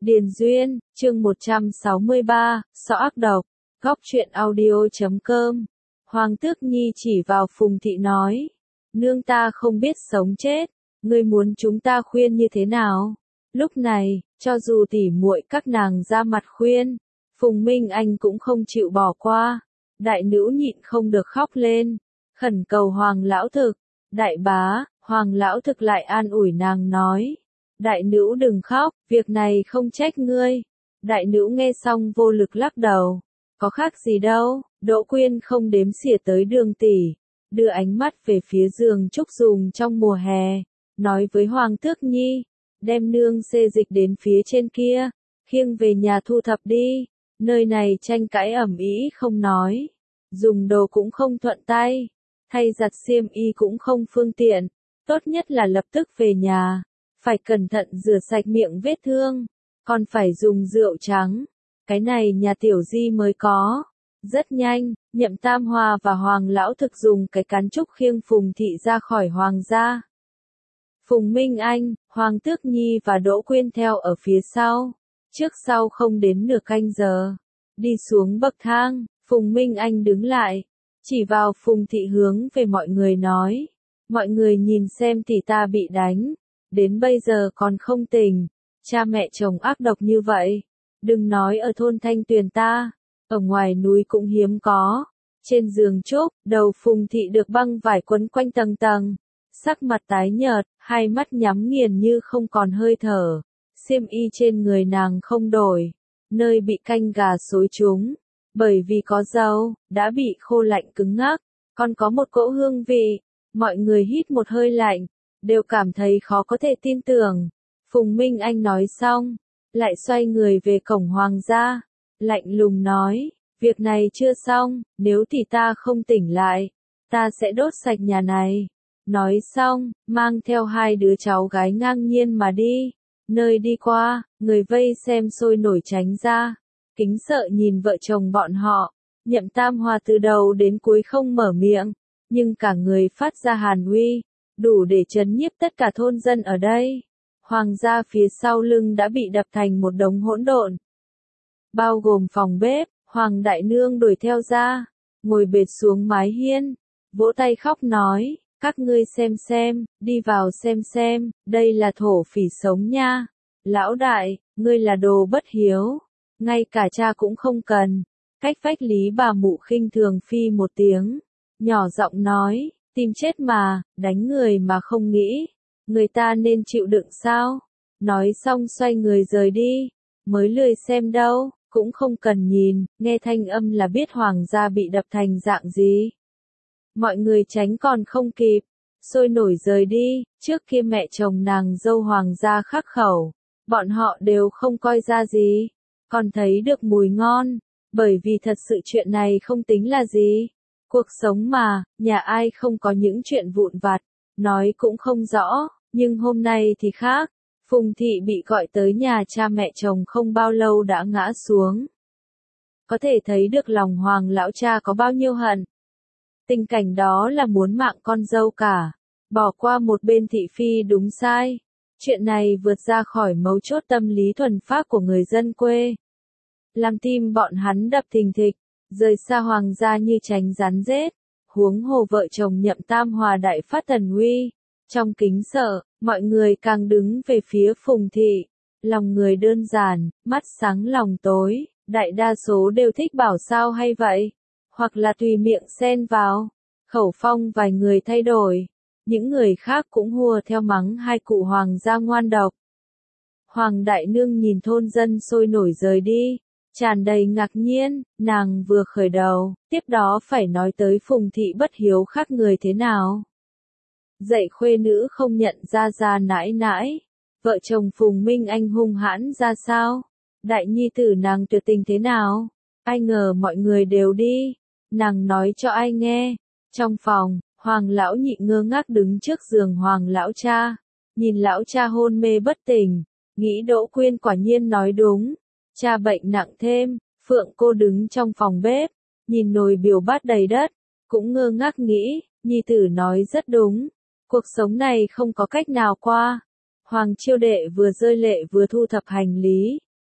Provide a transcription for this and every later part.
Điền Duyên, chương 163, Sọ ác độc, góc truyện audio.com. Hoàng Tước Nhi chỉ vào Phùng Thị nói, nương ta không biết sống chết, ngươi muốn chúng ta khuyên như thế nào? Lúc này, cho dù tỉ muội các nàng ra mặt khuyên, Phùng Minh Anh cũng không chịu bỏ qua. Đại nữ nhịn không được khóc lên, khẩn cầu Hoàng Lão Thực. Đại bá, Hoàng Lão Thực lại an ủi nàng nói, đại nữ đừng khóc, việc này không trách ngươi. Đại nữ nghe xong vô lực lắc đầu, có khác gì đâu. Đỗ Quyên không đếm xỉa tới Đường tỷ, đưa ánh mắt về phía giường trúc dùng trong mùa hè, nói với Hoàng Tước Nhi, đem nương xê dịch đến phía trên kia, khiêng về nhà thu thập đi, nơi này tranh cãi ầm ĩ không nói, dùng đồ cũng không thuận tay, thay giặt xiêm y cũng không phương tiện, tốt nhất là lập tức về nhà, phải cẩn thận rửa sạch miệng vết thương, còn phải dùng rượu trắng, cái này nhà tiểu di mới có. Rất nhanh, Nhậm Tam Hoa và Hoàng Lão Thực dùng cái cán trúc khiêng Phùng Thị ra khỏi Hoàng gia. Phùng Minh Anh, Hoàng Tước Nhi và Đỗ Quyên theo ở phía sau, trước sau không đến nửa canh giờ. Đi xuống bậc thang, Phùng Minh Anh đứng lại, chỉ vào Phùng Thị hướng về mọi người nói, mọi người nhìn xem tỷ ta bị đánh, đến bây giờ còn không tỉnh, cha mẹ chồng ác độc như vậy, đừng nói ở thôn Thanh Tuyền ta, ở ngoài núi cũng hiếm có. Trên giường trúc, đầu Phùng Thị được băng vải quấn quanh tầng tầng, sắc mặt tái nhợt, hai mắt nhắm nghiền như không còn hơi thở, xiêm y trên người nàng không đổi, nơi bị canh gà xối trúng, bởi vì có dầu, đã bị khô lạnh cứng ngắc, còn có một cỗ hương vị. Mọi người hít một hơi lạnh, đều cảm thấy khó có thể tin tưởng. Phùng Minh Anh nói xong, lại xoay người về cổng Hoàng gia, lạnh lùng nói, việc này chưa xong, nếu tỷ ta không tỉnh lại, ta sẽ đốt sạch nhà này. Nói xong, mang theo hai đứa cháu gái ngang nhiên mà đi. Nơi đi qua, người vây xem sôi nổi tránh ra, kính sợ nhìn vợ chồng bọn họ. Nhậm Tam Hoa từ đầu đến cuối không mở miệng, nhưng cả người phát ra hàn uy, đủ để trấn nhiếp tất cả thôn dân ở đây. Hoàng gia phía sau lưng đã bị đập thành một đống hỗn độn, bao gồm phòng bếp. Hoàng đại nương đuổi theo ra, ngồi bệt xuống mái hiên, vỗ tay khóc nói, các ngươi xem, đi vào xem, đây là thổ phỉ sống nha. Lão đại, ngươi là đồ bất hiếu, ngay cả cha cũng không cần. Cách vách Lý bà mụ khinh thường phi một tiếng, nhỏ giọng nói, tìm chết mà, đánh người mà không nghĩ, người ta nên chịu đựng sao? Nói xong xoay người rời đi, mới lười xem đâu, cũng không cần nhìn, nghe thanh âm là biết Hoàng gia bị đập thành dạng gì. Mọi người tránh còn không kịp, sôi nổi rời đi. Trước kia mẹ chồng nàng dâu Hoàng gia khắc khẩu, bọn họ đều không coi ra gì, còn thấy được mùi ngon, bởi vì thật sự chuyện này không tính là gì. Cuộc sống mà, nhà ai không có những chuyện vụn vặt, nói cũng không rõ, nhưng hôm nay thì khác. Phùng Thị bị gọi tới nhà cha mẹ chồng không bao lâu đã ngã xuống. Có thể thấy được lòng Hoàng lão cha có bao nhiêu hận. Tình cảnh đó là muốn mạng con dâu cả, bỏ qua một bên thị phi đúng sai. Chuyện này vượt ra khỏi mấu chốt tâm lý thuần phác của người dân quê, làm tim bọn hắn đập thình thịch, rời xa Hoàng gia như tránh rắn rết. Huống hồ vợ chồng Nhậm Tam Hòa đại phát thần uy, trong kính sợ, mọi người càng đứng về phía Phùng Thị. Lòng người đơn giản, mắt sáng lòng tối, đại đa số đều thích bảo sao hay vậy, hoặc là tùy miệng xen vào. Khẩu phong vài người thay đổi, những người khác cũng hùa theo mắng hai cụ Hoàng gia ngoan độc. Hoàng đại nương nhìn thôn dân sôi nổi rời đi, tràn đầy ngạc nhiên. Nàng vừa khởi đầu, tiếp đó phải nói tới Phùng Thị bất hiếu khác người thế nào. Dạy khuê nữ không nhận ra nãi nãi, vợ chồng Phùng Minh Anh hung hãn ra sao, đại nhi tử nàng tuyệt tình thế nào, ai ngờ mọi người đều đi, nàng nói cho ai nghe. Trong phòng, Hoàng lão nhị ngơ ngác đứng trước giường Hoàng lão cha, nhìn lão cha hôn mê bất tỉnh, nghĩ Đỗ Quyên quả nhiên nói đúng, cha bệnh nặng thêm. Phượng cô đứng trong phòng bếp, nhìn nồi biểu bát đầy đất, cũng ngơ ngác nghĩ, nhi tử nói rất đúng. Cuộc sống này không có cách nào qua. Hoàng chiêu đệ vừa rơi lệ vừa thu thập hành lý,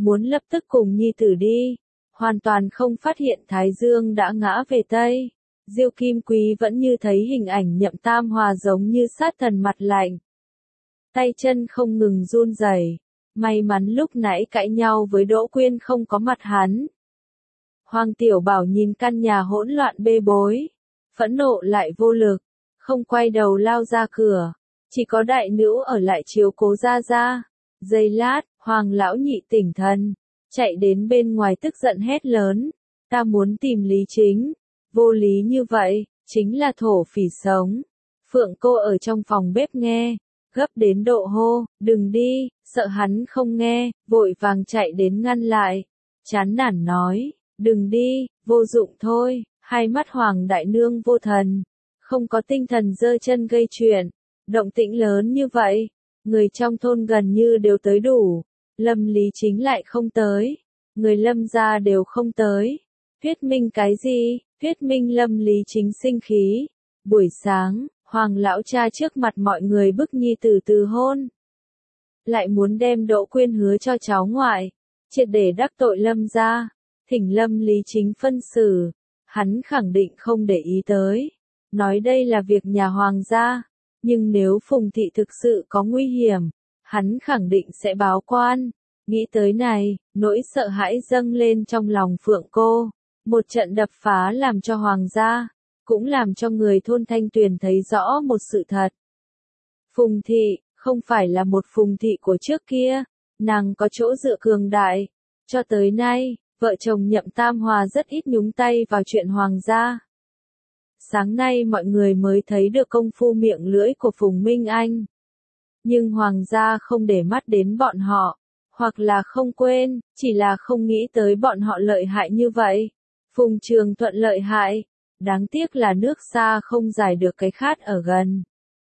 muốn lập tức cùng nhi tử đi, hoàn toàn không phát hiện Thái Dương đã ngã về Tây. Diêu Kim Quý vẫn như thấy hình ảnh Nhậm Tam Hòa giống như sát thần mặt lạnh. Tay chân không ngừng run rẩy. May mắn lúc nãy cãi nhau với Đỗ Quyên không có mặt hắn. Hoàng Tiểu Bảo nhìn căn nhà hỗn loạn bê bối, phẫn nộ lại vô lực, không quay đầu lao ra cửa, chỉ có đại nữ ở lại chiếu cố Gia Gia. Giây lát, Hoàng lão nhị tỉnh thần, chạy đến bên ngoài tức giận hét lớn, ta muốn tìm Lý Chính, vô lý như vậy, chính là thổ phỉ sống. Phượng cô ở trong phòng bếp nghe, gấp đến độ hô, đừng đi, sợ hắn không nghe, vội vàng chạy đến ngăn lại, chán nản nói, đừng đi, vô dụng thôi. Hai mắt Hoàng đại nương vô thần, không có tinh thần giơ chân gây chuyện, động tĩnh lớn như vậy, người trong thôn gần như đều tới đủ, Lâm Lý Chính lại không tới, người Lâm gia đều không tới, thuyết minh cái gì, thuyết minh Lâm Lý Chính sinh khí. Buổi sáng, Hoàng lão cha trước mặt mọi người bức nhi tử từ hôn, lại muốn đem Đỗ Quyên hứa cho cháu ngoại, triệt để đắc tội Lâm gia, thỉnh Lâm Lý Chính phân xử. Hắn khẳng định không để ý tới, nói đây là việc nhà Hoàng gia, nhưng nếu Phùng thị thực sự có nguy hiểm, hắn khẳng định sẽ báo quan. Nghĩ tới này, nỗi sợ hãi dâng lên trong lòng Phượng cô, một trận đập phá làm cho Hoàng gia, cũng làm cho người thôn Thanh Tuyền thấy rõ một sự thật. Phùng thị, không phải là một Phùng thị của trước kia, nàng có chỗ dựa cường đại, cho tới nay. Vợ chồng Nhậm Tam Hòa rất ít nhúng tay vào chuyện Hoàng gia. Sáng nay mọi người mới thấy được công phu miệng lưỡi của Phùng Minh Anh. Nhưng Hoàng gia không để mắt đến bọn họ, hoặc là không quên, chỉ là không nghĩ tới bọn họ lợi hại như vậy. Phùng Trường Thuận lợi hại, đáng tiếc là nước xa không giải được cái khát ở gần.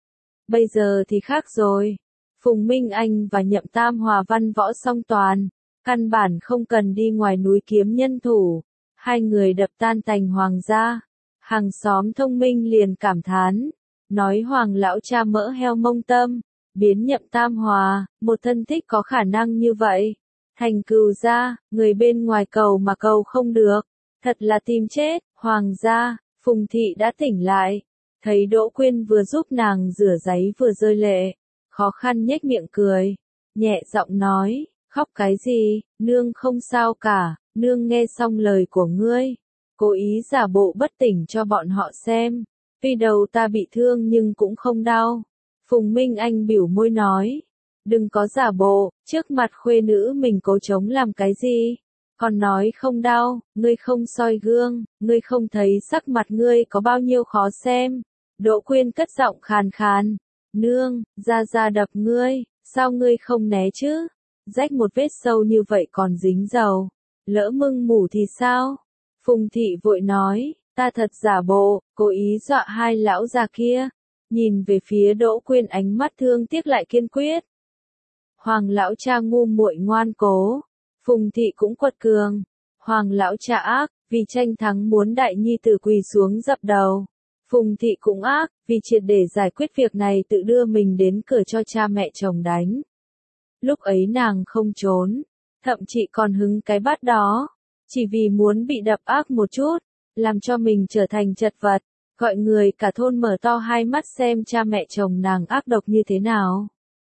Bây giờ thì khác rồi. Phùng Minh Anh và Nhậm Tam Hòa văn võ song toàn. Căn bản không cần đi ngoài núi kiếm nhân thủ, hai người đập tan tành Hoàng gia. Hàng xóm thông minh liền cảm thán, nói Hoàng lão cha mỡ heo mông tâm, biến Nhậm Tam Hòa, một thân thích có khả năng như vậy. Thành cừu gia, người bên ngoài cầu mà cầu không được, thật là tìm chết. Hoàng gia, Phùng thị đã tỉnh lại, thấy Đỗ Quyên vừa giúp nàng rửa giấy vừa rơi lệ, khó khăn nhếch miệng cười, nhẹ giọng nói. Khóc cái gì, nương không sao cả, nương nghe xong lời của ngươi, cố ý giả bộ bất tỉnh cho bọn họ xem, tuy đầu ta bị thương nhưng cũng không đau. Phùng Minh Anh biểu môi nói, đừng có giả bộ, trước mặt khuê nữ mình cố chống làm cái gì, còn nói không đau, ngươi không soi gương, ngươi không thấy sắc mặt ngươi có bao nhiêu khó xem. Đỗ Quyên cất giọng khàn khàn, nương, Gia Gia đập ngươi, sao ngươi không né chứ? Rách một vết sâu như vậy còn dính dầu, lỡ mưng mủ thì sao? Phùng thị vội nói, ta thật giả bộ, cố ý dọa hai lão già kia. Nhìn về phía Đỗ Quyên ánh mắt thương tiếc lại kiên quyết. Hoàng lão cha ngu muội ngoan cố, Phùng thị cũng quật cường. Hoàng lão cha ác, vì tranh thắng muốn đại nhi tử quỳ xuống dập đầu. Phùng thị cũng ác, vì triệt để giải quyết việc này tự đưa mình đến cửa cho cha mẹ chồng đánh. Lúc ấy nàng không trốn, thậm chí còn hứng cái bát đó, chỉ vì muốn bị đập ác một chút, làm cho mình trở thành chật vật, gọi người cả thôn mở to hai mắt xem cha mẹ chồng nàng ác độc như thế nào.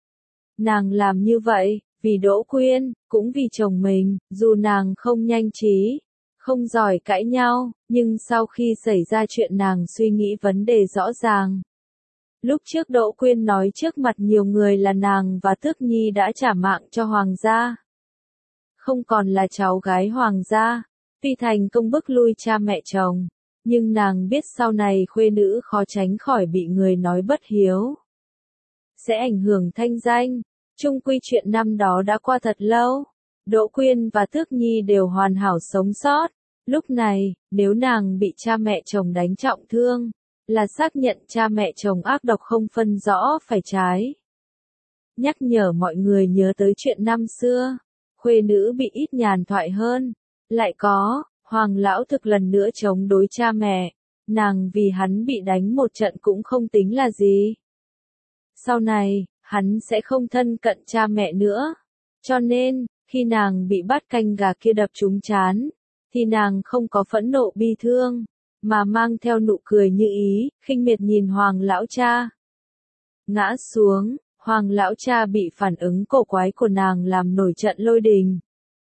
Nàng làm như vậy, vì Đỗ Quyên, cũng vì chồng mình, dù nàng không nhanh trí, không giỏi cãi nhau, nhưng sau khi xảy ra chuyện nàng suy nghĩ vấn đề rõ ràng. Lúc trước Đỗ Quyên nói trước mặt nhiều người là nàng và Tước Nhi đã trả mạng cho Hoàng gia. Không còn là cháu gái Hoàng gia, tuy thành công bức lui cha mẹ chồng, nhưng nàng biết sau này khuê nữ khó tránh khỏi bị người nói bất hiếu. Sẽ ảnh hưởng thanh danh, chung quy chuyện năm đó đã qua thật lâu, Đỗ Quyên và Tước Nhi đều hoàn hảo sống sót, lúc này, nếu nàng bị cha mẹ chồng đánh trọng thương, là xác nhận cha mẹ chồng ác độc không phân rõ phải trái. Nhắc nhở mọi người nhớ tới chuyện năm xưa, khuê nữ bị ít nhàn thoại hơn, lại có, Hoàng lão thực lần nữa chống đối cha mẹ, nàng vì hắn bị đánh một trận cũng không tính là gì. Sau này, hắn sẽ không thân cận cha mẹ nữa, cho nên, Khi nàng bị bát canh gà kia đập trúng trán, thì nàng không có phẫn nộ bi thương, mà mang theo nụ cười như ý, khinh miệt nhìn Hoàng lão cha. Ngã xuống, Hoàng lão cha bị phản ứng cổ quái của nàng làm nổi trận lôi đình.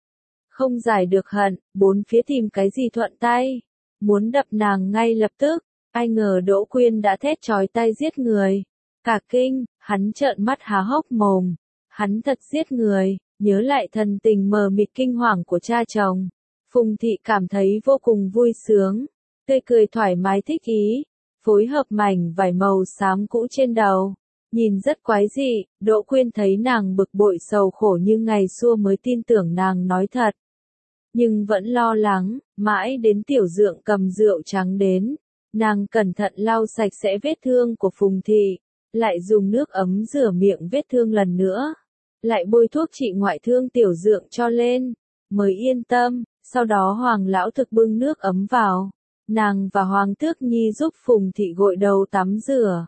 Không giải được hận, bốn phía tìm cái gì thuận tay, muốn đập nàng ngay lập tức, ai ngờ Đỗ Quyên đã thét chói tai giết người. Cả kinh, hắn trợn mắt há hốc mồm, hắn thật giết người, nhớ lại thần tình mờ mịt kinh hoàng của cha chồng. Phùng thị cảm thấy vô cùng vui sướng, tươi cười thoải mái thích ý, phối hợp mảnh vải màu xám cũ trên đầu. Nhìn rất quái dị, Đỗ Quyên thấy nàng bực bội sầu khổ như ngày xưa mới tin tưởng nàng nói thật. Nhưng vẫn lo lắng, mãi đến Tiểu Dượng cầm rượu trắng đến, nàng cẩn thận lau sạch sẽ vết thương của Phùng thị, lại dùng nước ấm rửa miệng vết thương lần nữa, lại bôi thuốc trị ngoại thương Tiểu Dượng cho lên, mới yên tâm. Sau đó Hoàng lão thực bưng nước ấm vào, nàng và Hoàng Tước Nhi giúp Phùng thị gội đầu tắm rửa,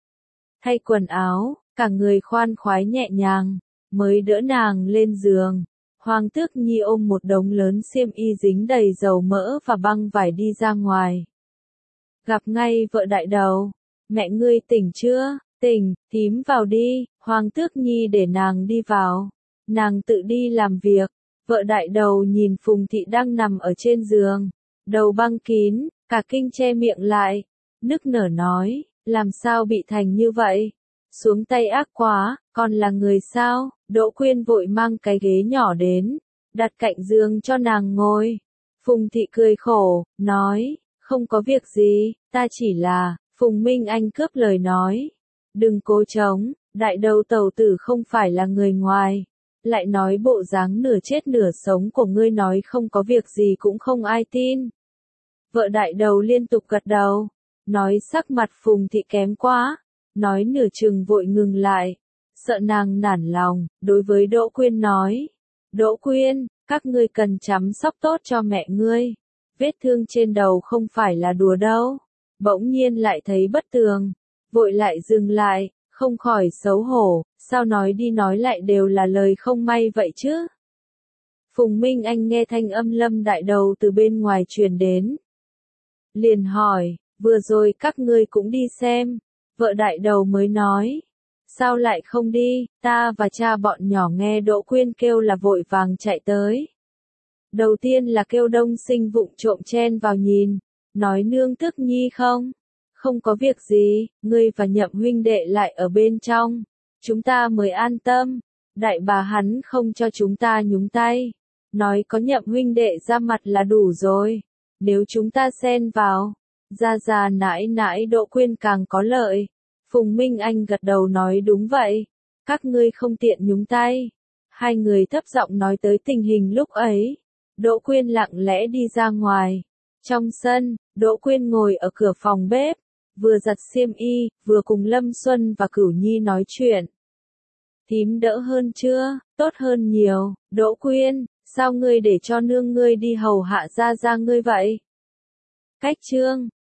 thay quần áo, cả người khoan khoái nhẹ nhàng, mới đỡ nàng lên giường. Hoàng Tước Nhi ôm một đống lớn xiêm y dính đầy dầu mỡ và băng vải đi ra ngoài. Gặp ngay vợ đại đầu, mẹ ngươi tỉnh chưa? Tỉnh, thím vào đi. Hoàng Tước Nhi để nàng đi vào, nàng tự đi làm việc. Vợ đại đầu nhìn Phùng thị đang nằm ở trên giường, đầu băng kín, cả kinh che miệng lại, nức nở nói, làm sao bị thành như vậy? Xuống tay ác quá, còn là người sao? Đỗ Quyên vội mang cái ghế nhỏ đến, đặt cạnh giường cho nàng ngồi. Phùng thị cười khổ, nói, không có việc gì, ta chỉ là. Phùng Minh Anh cướp lời nói, đừng cố chống, đại đầu tẩu tử không phải là người ngoài. Lại nói bộ dáng nửa chết nửa sống của ngươi nói không có việc gì cũng không ai tin. Vợ đại đầu liên tục gật đầu, nói sắc mặt Phùng thị kém quá, nói nửa chừng vội ngừng lại, sợ nàng nản lòng, đối với Đỗ Quyên nói, Đỗ Quyên, các ngươi cần chăm sóc tốt cho mẹ ngươi, vết thương trên đầu không phải là đùa đâu. Bỗng nhiên lại thấy bất tường, vội lại dừng lại, không khỏi xấu hổ, sao nói đi nói lại đều là lời không may vậy chứ? Phùng Minh Anh nghe thanh âm Lâm đại đầu từ bên ngoài truyền đến. Liền hỏi, vừa rồi các ngươi cũng đi xem, vợ đại đầu mới nói. Sao lại không đi, ta và cha bọn nhỏ nghe Đỗ Quyên kêu là vội vàng chạy tới. Đầu tiên là kêu Đông Sinh vụng trộm chen vào nhìn, nói nương Tước Nhi không? Không có việc gì, ngươi và Nhậm huynh đệ lại ở bên trong, chúng ta mới an tâm. Đại bà hắn không cho chúng ta nhúng tay, nói có Nhậm huynh đệ ra mặt là đủ rồi, nếu chúng ta xen vào, ra nãi nãi Đỗ Quyên càng có lợi. Phùng Minh Anh gật đầu nói đúng vậy, các ngươi không tiện nhúng tay. Hai người thấp giọng nói tới tình hình lúc ấy. Đỗ Quyên lặng lẽ đi ra ngoài. Trong sân, Đỗ Quyên ngồi ở cửa phòng bếp, vừa giặt xiêm y, vừa cùng Lâm Xuân và Cửu Nhi nói chuyện. Thím đỡ hơn chưa? Tốt hơn nhiều. Đỗ Quyên, sao ngươi để cho nương ngươi đi hầu hạ ra ngươi vậy? Cách trương,